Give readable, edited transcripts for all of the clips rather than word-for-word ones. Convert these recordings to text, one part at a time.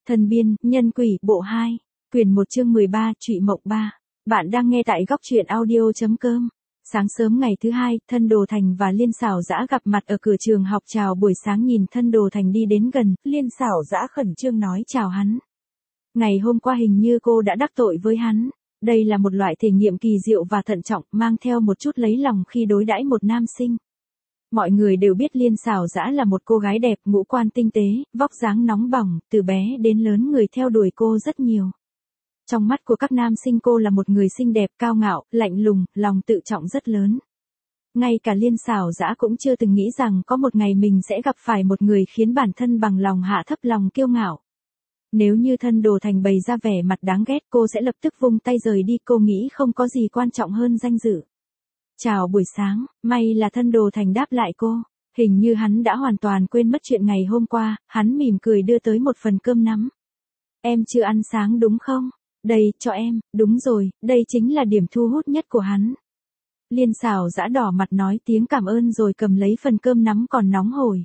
Thần biên, nhân quỷ, bộ 2, quyển 1 chương 13, Trụy Mộng 3. Bạn đang nghe tại góc truyện audio.com. Sáng sớm ngày thứ hai, Thân Đồ Thành và Liên Xảo Dã gặp mặt ở cửa trường học. Chào buổi sáng. Nhìn Thân Đồ Thành đi đến gần, Liên Xảo Dã khẩn trương nói chào hắn. Ngày hôm qua hình như cô đã đắc tội với hắn. Đây là một loại thể nghiệm kỳ diệu và thận trọng, mang theo một chút lấy lòng khi đối đãi một nam sinh. Mọi người đều biết Liên Xảo Dã là một cô gái đẹp, ngũ quan tinh tế, vóc dáng nóng bỏng, từ bé đến lớn người theo đuổi cô rất nhiều. Trong mắt của các nam sinh cô là một người xinh đẹp, cao ngạo, lạnh lùng, lòng tự trọng rất lớn. Ngay cả Liên Xảo Dã cũng chưa từng nghĩ rằng có một ngày mình sẽ gặp phải một người khiến bản thân bằng lòng hạ thấp lòng kiêu ngạo. Nếu như Thân Đồ Thành bày ra vẻ mặt đáng ghét, cô sẽ lập tức vung tay rời đi. Cô nghĩ không có gì quan trọng hơn danh dự. Chào buổi sáng, may là Thân Đồ Thành đáp lại cô. Hình như hắn đã hoàn toàn quên mất chuyện ngày hôm qua. Hắn mỉm cười đưa tới một phần cơm nắm. Em chưa ăn sáng đúng không? Đây, cho em. Đúng rồi, đây chính là điểm thu hút nhất của hắn. Liên Xảo Dã đỏ mặt nói tiếng cảm ơn rồi cầm lấy phần cơm nắm còn nóng hổi.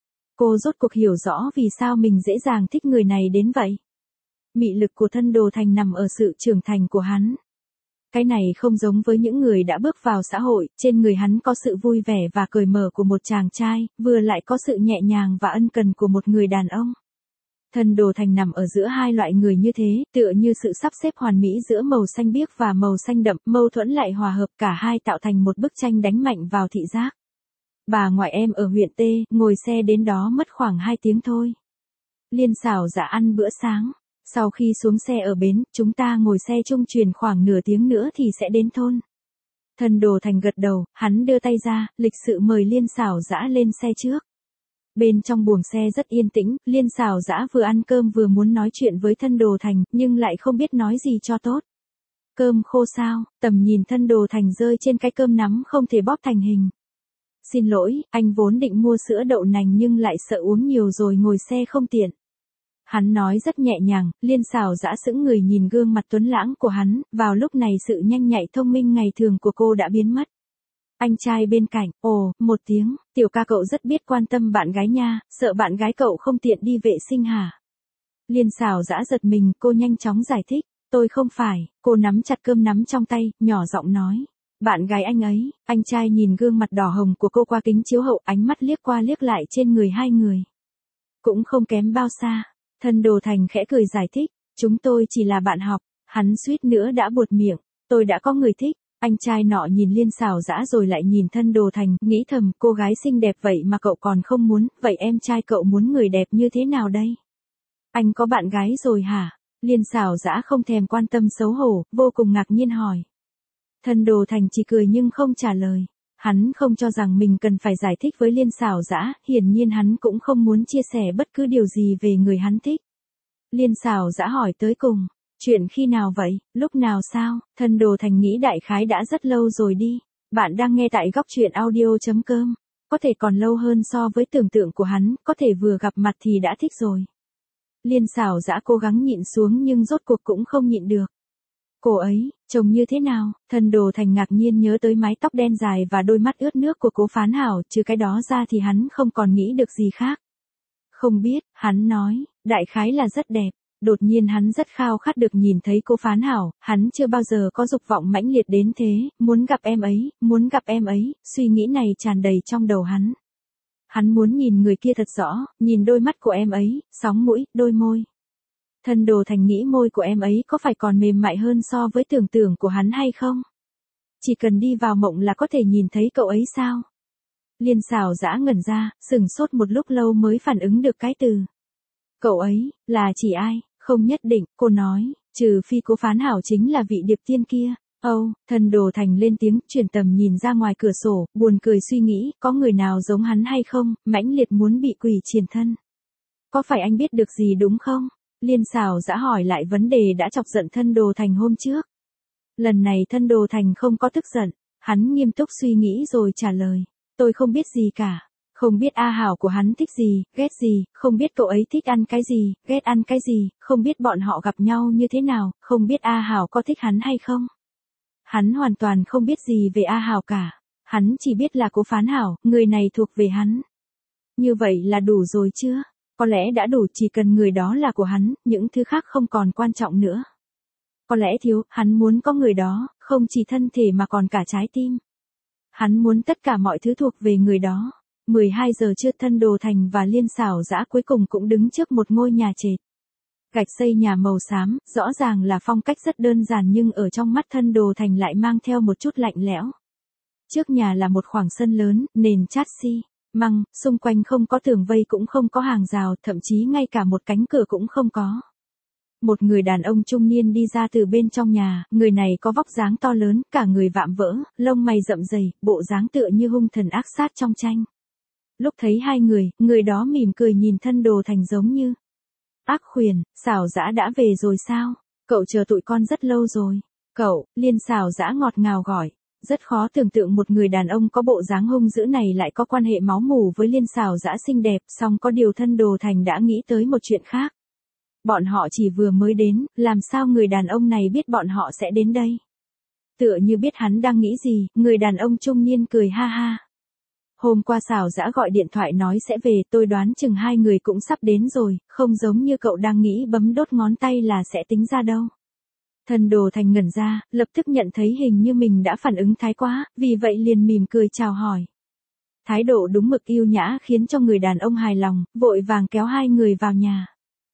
Cô rốt cuộc hiểu rõ vì sao mình dễ dàng thích người này đến vậy. Mị lực của Thân Đồ Thành nằm ở sự trưởng thành của hắn. Cái này không giống với những người đã bước vào xã hội, trên người hắn có sự vui vẻ và cởi mở của một chàng trai, vừa lại có sự nhẹ nhàng và ân cần của một người đàn ông. Thân Đồ Thành nằm ở giữa hai loại người như thế, tựa như sự sắp xếp hoàn mỹ giữa màu xanh biếc và màu xanh đậm, mâu thuẫn lại hòa hợp, cả hai tạo thành một bức tranh đánh mạnh vào thị giác. Bà ngoại em ở huyện T, ngồi xe đến đó mất khoảng 2 tiếng thôi. Liên Xảo Dã ăn bữa sáng. Sau khi xuống xe ở bến, chúng ta ngồi xe trung chuyển khoảng nửa tiếng nữa thì sẽ đến thôn. Thân Đồ Thành gật đầu, hắn đưa tay ra, lịch sự mời Liên Xảo Dã lên xe trước. Bên trong buồng xe rất yên tĩnh, Liên Xảo Dã vừa ăn cơm vừa muốn nói chuyện với Thân Đồ Thành, nhưng lại không biết nói gì cho tốt. Cơm khô sao? Tầm nhìn Thân Đồ Thành rơi trên cái cơm nắm không thể bóp thành hình. Xin lỗi, anh vốn định mua sữa đậu nành nhưng lại sợ uống nhiều rồi ngồi xe không tiện. Hắn nói rất nhẹ nhàng. Liên Xảo Dã sững người nhìn gương mặt tuấn lãng của hắn, vào lúc này sự nhanh nhạy thông minh ngày thường của cô đã biến mất. Anh trai bên cạnh, ồ, một tiếng, tiểu ca cậu rất biết quan tâm bạn gái nha, sợ bạn gái cậu không tiện đi vệ sinh hả? Liên Xảo Dã giật mình, cô nhanh chóng giải thích, tôi không phải. Cô nắm chặt cơm nắm trong tay, nhỏ giọng nói, bạn gái anh ấy. Anh trai nhìn gương mặt đỏ hồng của cô qua kính chiếu hậu, ánh mắt liếc qua liếc lại trên người hai người. Cũng không kém bao xa. Thân Đồ Thành khẽ cười giải thích, chúng tôi chỉ là bạn học. Hắn suýt nữa đã buột miệng, tôi đã có người thích. Anh trai nọ nhìn Liên Xảo Dã rồi lại nhìn Thân Đồ Thành, nghĩ thầm, cô gái xinh đẹp vậy mà cậu còn không muốn, vậy em trai cậu muốn người đẹp như thế nào đây? Anh có bạn gái rồi hả? Liên Xảo Dã không thèm quan tâm xấu hổ, vô cùng ngạc nhiên hỏi. Thân Đồ Thành chỉ cười nhưng không trả lời. Hắn không cho rằng mình cần phải giải thích với Liên Xảo Dã, hiển nhiên hắn cũng không muốn chia sẻ bất cứ điều gì về người hắn thích. Liên Xảo Dã hỏi tới cùng, chuyện khi nào vậy, lúc nào sao? Thân Đồ Thành nghĩ đại khái đã rất lâu rồi đi. Bạn đang nghe tại góc truyện audio.com. Có thể còn lâu hơn so với tưởng tượng của hắn, có thể vừa gặp mặt thì đã thích rồi. Liên Xảo Dã cố gắng nhịn xuống nhưng rốt cuộc cũng không nhịn được. Cô ấy, trông như thế nào? Thân Đồ Thành ngạc nhiên nhớ tới mái tóc đen dài và đôi mắt ướt nước của Cố Phán Hảo, trừ cái đó ra thì hắn không còn nghĩ được gì khác. Không biết, hắn nói, đại khái là rất đẹp. Đột nhiên hắn rất khao khát được nhìn thấy Cố Phán Hảo, hắn chưa bao giờ có dục vọng mãnh liệt đến thế, muốn gặp em ấy, muốn gặp em ấy, suy nghĩ này tràn đầy trong đầu hắn. Hắn muốn nhìn người kia thật rõ, nhìn đôi mắt của em ấy, sóng mũi, đôi môi. Thân Đồ Thành nghĩ môi của em ấy có phải còn mềm mại hơn so với tưởng tượng của hắn hay không? Chỉ cần đi vào mộng là có thể nhìn thấy cậu ấy sao? Liên Xảo Dã ngẩn ra, sững sốt một lúc lâu mới phản ứng được cái từ. Cậu ấy, là chỉ ai? Không nhất định, cô nói, trừ phi Cố Phán Hảo chính là vị điệp tiên kia. Thân Đồ Thành lên tiếng, chuyển tầm nhìn ra ngoài cửa sổ, buồn cười suy nghĩ, có người nào giống hắn hay không, mãnh liệt muốn bị quỷ triền thân. Có phải anh biết được gì đúng không? Liên Xảo Dã hỏi lại vấn đề đã chọc giận Thân Đồ Thành hôm trước. Lần này Thân Đồ Thành không có tức giận, hắn nghiêm túc suy nghĩ rồi trả lời. Tôi không biết gì cả. Không biết A Hảo của hắn thích gì, ghét gì, không biết cậu ấy thích ăn cái gì, ghét ăn cái gì, không biết bọn họ gặp nhau như thế nào, không biết A Hảo có thích hắn hay không. Hắn hoàn toàn không biết gì về A Hảo cả. Hắn chỉ biết là Cố Phán Hảo, người này thuộc về hắn. Như vậy là đủ rồi chưa? Có lẽ đã đủ, chỉ cần người đó là của hắn, những thứ khác không còn quan trọng nữa. Có lẽ thiếu, hắn muốn có người đó, không chỉ thân thể mà còn cả trái tim. Hắn muốn tất cả mọi thứ thuộc về người đó. 12 giờ trưa, Thân Đồ Thành và Liên Xảo Dã cuối cùng cũng đứng trước một ngôi nhà trệt. Gạch xây nhà màu xám, rõ ràng là phong cách rất đơn giản nhưng ở trong mắt Thân Đồ Thành lại mang theo một chút lạnh lẽo. Trước nhà là một khoảng sân lớn, nền chát xi măng, xung quanh không có tường vây cũng không có hàng rào, thậm chí ngay cả một cánh cửa cũng không có. Một người đàn ông trung niên đi ra từ bên trong nhà, người này có vóc dáng to lớn, cả người vạm vỡ, lông mày rậm rầy, bộ dáng tựa như hung thần ác sát trong tranh. Lúc thấy hai người đó mỉm cười nhìn Thân Đồ Thành giống như: Ác Khuyển, Xảo Dã đã về rồi sao? Cậu chờ tụi con rất lâu rồi. Cậu, Liên Xảo Dã ngọt ngào gọi. Rất khó tưởng tượng một người đàn ông có bộ dáng hung dữ này lại có quan hệ máu mủ với Liên Xảo Dã xinh đẹp, song có điều Thân Đồ Thành đã nghĩ tới một chuyện khác. Bọn họ chỉ vừa mới đến, làm sao người đàn ông này biết bọn họ sẽ đến đây? Tựa như biết hắn đang nghĩ gì, người đàn ông trung niên cười ha ha. Hôm qua Xảo Dã gọi điện thoại nói sẽ về, tôi đoán chừng hai người cũng sắp đến rồi, không giống như cậu đang nghĩ bấm đốt ngón tay là sẽ tính ra đâu. Thân Đồ Thành ngẩn ra, lập tức nhận thấy hình như mình đã phản ứng thái quá, vì vậy liền mỉm cười chào hỏi. Thái độ đúng mực yêu nhã khiến cho người đàn ông hài lòng, vội vàng kéo hai người vào nhà.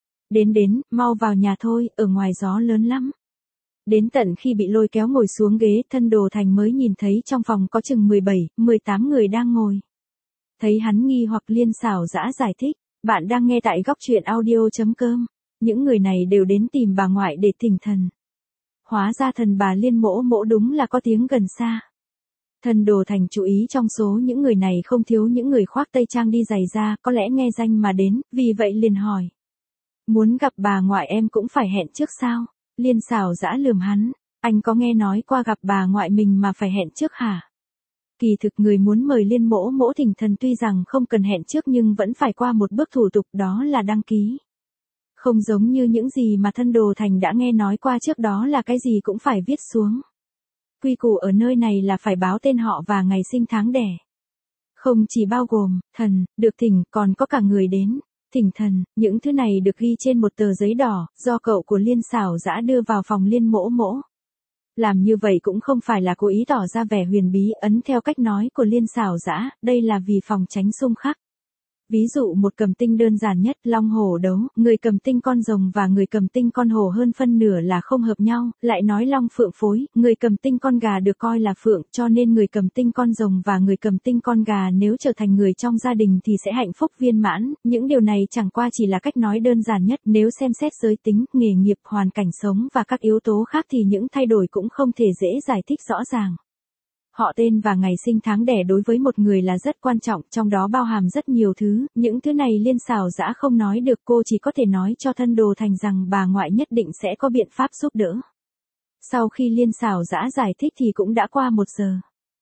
Đến, mau vào nhà thôi, ở ngoài gió lớn lắm. Đến tận khi bị lôi kéo ngồi xuống ghế, Thân Đồ Thành mới nhìn thấy trong phòng có chừng 17, 18 người đang ngồi. Thấy hắn nghi hoặc, Liên Xảo Dã giải thích, bạn đang nghe tại góc truyện audio.com. Những người này đều đến tìm bà ngoại để thỉnh thần. Hóa ra thần bà Liên mỗ mỗ đúng là có tiếng gần xa. Thân Đồ Thành chú ý trong số những người này không thiếu những người khoác tây trang đi giày da, có lẽ nghe danh mà đến, vì vậy liền hỏi. Muốn gặp bà ngoại em cũng phải hẹn trước sao? Liên Xảo Dã lườm hắn, anh có nghe nói qua gặp bà ngoại mình mà phải hẹn trước hả? Kỳ thực người muốn mời Liên mỗ mỗ thỉnh thần tuy rằng không cần hẹn trước nhưng vẫn phải qua một bước thủ tục, đó là đăng ký. Không giống như những gì mà Thân Đồ Thành đã nghe nói qua trước đó là cái gì cũng phải viết xuống. Quy củ ở nơi này là phải báo tên họ và ngày sinh tháng đẻ. Không chỉ bao gồm thần, được thỉnh, còn có cả người đến thỉnh thần, những thứ này được ghi trên một tờ giấy đỏ, do cậu của Liên Xảo Dã đưa vào phòng Liên mỗ mỗ. Làm như vậy cũng không phải là cố ý tỏ ra vẻ huyền bí, ấn theo cách nói của Liên Xảo Dã, đây là vì phòng tránh xung khắc. Ví dụ một cầm tinh đơn giản nhất, long hổ đấu, người cầm tinh con rồng và người cầm tinh con hổ hơn phân nửa là không hợp nhau, lại nói long phượng phối, người cầm tinh con gà được coi là phượng, cho nên người cầm tinh con rồng và người cầm tinh con gà nếu trở thành người trong gia đình thì sẽ hạnh phúc viên mãn, những điều này chẳng qua chỉ là cách nói đơn giản nhất, nếu xem xét giới tính, nghề nghiệp, hoàn cảnh sống và các yếu tố khác thì những thay đổi cũng không thể dễ giải thích rõ ràng. Họ tên và ngày sinh tháng đẻ đối với một người là rất quan trọng, trong đó bao hàm rất nhiều thứ, những thứ này Liên Xảo Dã không nói được, cô chỉ có thể nói cho Thân Đồ Thành rằng bà ngoại nhất định sẽ có biện pháp giúp đỡ. Sau khi Liên Xảo Dã giải thích thì cũng đã qua 1 giờ.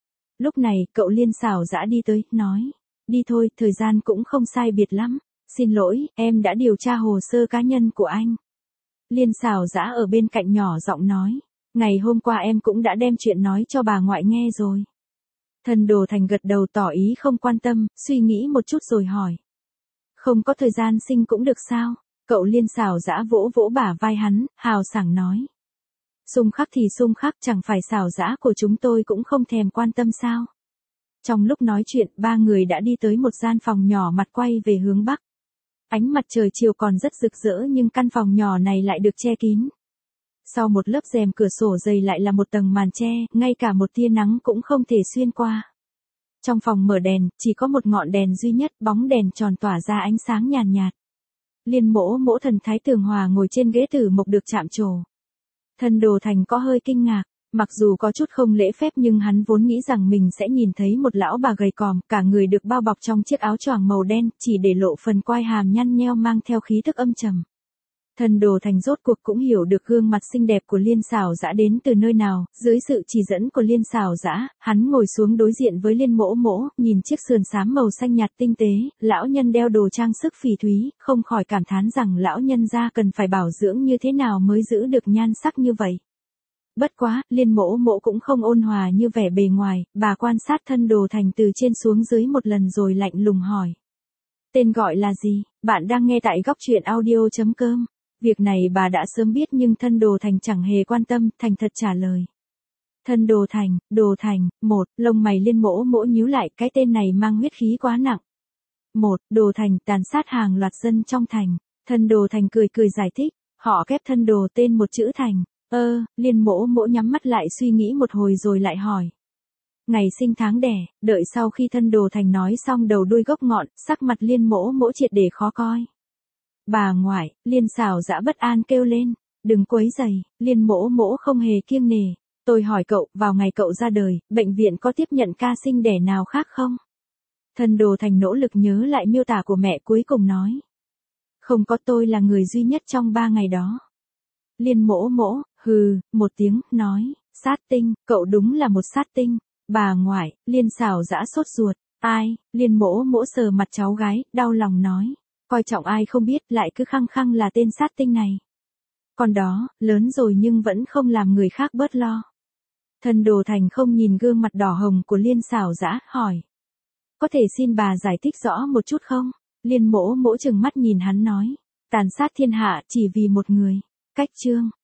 Lúc này, cậu Liên Xảo Dã đi tới, nói, đi thôi, thời gian cũng không sai biệt lắm. Xin lỗi, em đã điều tra hồ sơ cá nhân của anh. Liên Xảo Dã ở bên cạnh nhỏ giọng nói. Ngày hôm qua em cũng đã đem chuyện nói cho bà ngoại nghe rồi. Thân Đồ Thành gật đầu tỏ ý không quan tâm, suy nghĩ một chút rồi hỏi. Không có thời gian sinh cũng được sao? Cậu Liên Xảo Dã vỗ vỗ bả vai hắn, hào sảng nói. Xung khắc thì xung khắc, chẳng phải Xảo Dã của chúng tôi cũng không thèm quan tâm sao? Trong lúc nói chuyện, ba người đã đi tới một gian phòng nhỏ mặt quay về hướng bắc. Ánh mặt trời chiều còn rất rực rỡ nhưng căn phòng nhỏ này lại được che kín. Sau một lớp rèm cửa sổ dày lại là một tầng màn che, ngay cả một tia nắng cũng không thể xuyên qua. Trong phòng mở đèn, chỉ có một ngọn đèn duy nhất, bóng đèn tròn tỏa ra ánh sáng nhàn nhạt. Liên mỗ mỗ thần thái tường hòa ngồi trên ghế tử mộc được chạm trổ. Thân Đồ Thành có hơi kinh ngạc, mặc dù có chút không lễ phép nhưng hắn vốn nghĩ rằng mình sẽ nhìn thấy một lão bà gầy còm, cả người được bao bọc trong chiếc áo choàng màu đen, chỉ để lộ phần quai hàm nhăn nheo mang theo khí tức âm trầm. Thân Đồ Thành rốt cuộc cũng hiểu được gương mặt xinh đẹp của Liên Xảo Dã đến từ nơi nào, dưới sự chỉ dẫn của Liên Xảo Dã, hắn ngồi xuống đối diện với Liên mỗ mỗ, nhìn chiếc sườn xám màu xanh nhạt tinh tế, lão nhân đeo đồ trang sức phỉ thúy, không khỏi cảm thán rằng lão nhân gia cần phải bảo dưỡng như thế nào mới giữ được nhan sắc như vậy. Bất quá, Liên mỗ mỗ cũng không ôn hòa như vẻ bề ngoài, bà quan sát Thân Đồ Thành từ trên xuống dưới một lần rồi lạnh lùng hỏi. Tên gọi là gì? Bạn đang nghe tại góc chuyện audio.com. Việc này bà đã sớm biết nhưng thân Đồ Thành chẳng hề quan tâm, thành thật trả lời. Thân Đồ Thành, lông mày Liên Mỗ Mỗ nhíu lại, cái tên này mang huyết khí quá nặng. Đồ Thành tàn sát hàng loạt dân trong thành. Thân Đồ Thành cười giải thích, họ ghép thân Đồ tên một chữ Thành. Liên Mỗ Mỗ nhắm mắt lại suy nghĩ một hồi rồi lại hỏi. Ngày sinh tháng đẻ, đợi sau khi thân Đồ Thành nói xong đầu đuôi gốc ngọn, sắc mặt Liên Mỗ Mỗ triệt để khó coi. Bà ngoại, Liên Sảo Dã bất an kêu lên, đừng quấy rầy. Liên Mỗ Mỗ không hề kiêng nể. Tôi hỏi cậu, vào ngày cậu ra đời, bệnh viện có tiếp nhận ca sinh đẻ nào khác không? Thân Đồ Thành nỗ lực nhớ lại miêu tả của mẹ cuối cùng nói. Không có, tôi là người duy nhất trong 3 ngày đó. Liên Mỗ Mỗ, hừ, một tiếng, nói, sát tinh, cậu đúng là một sát tinh. Bà ngoại, Liên Sảo Dã sốt ruột, ai? Liên Mỗ Mỗ sờ mặt cháu gái, đau lòng nói, coi trọng ai không biết, lại cứ khăng khăng là tên sát tinh này. Con đó, lớn rồi nhưng vẫn không làm người khác bớt lo. Thân Đồ Thành không nhìn gương mặt đỏ hồng của Liên Sảo Dã, hỏi. Có thể xin bà giải thích rõ một chút không? Liên Mỗ Mỗ trừng mắt nhìn hắn nói. Tàn sát thiên hạ chỉ vì một người. Cách chương.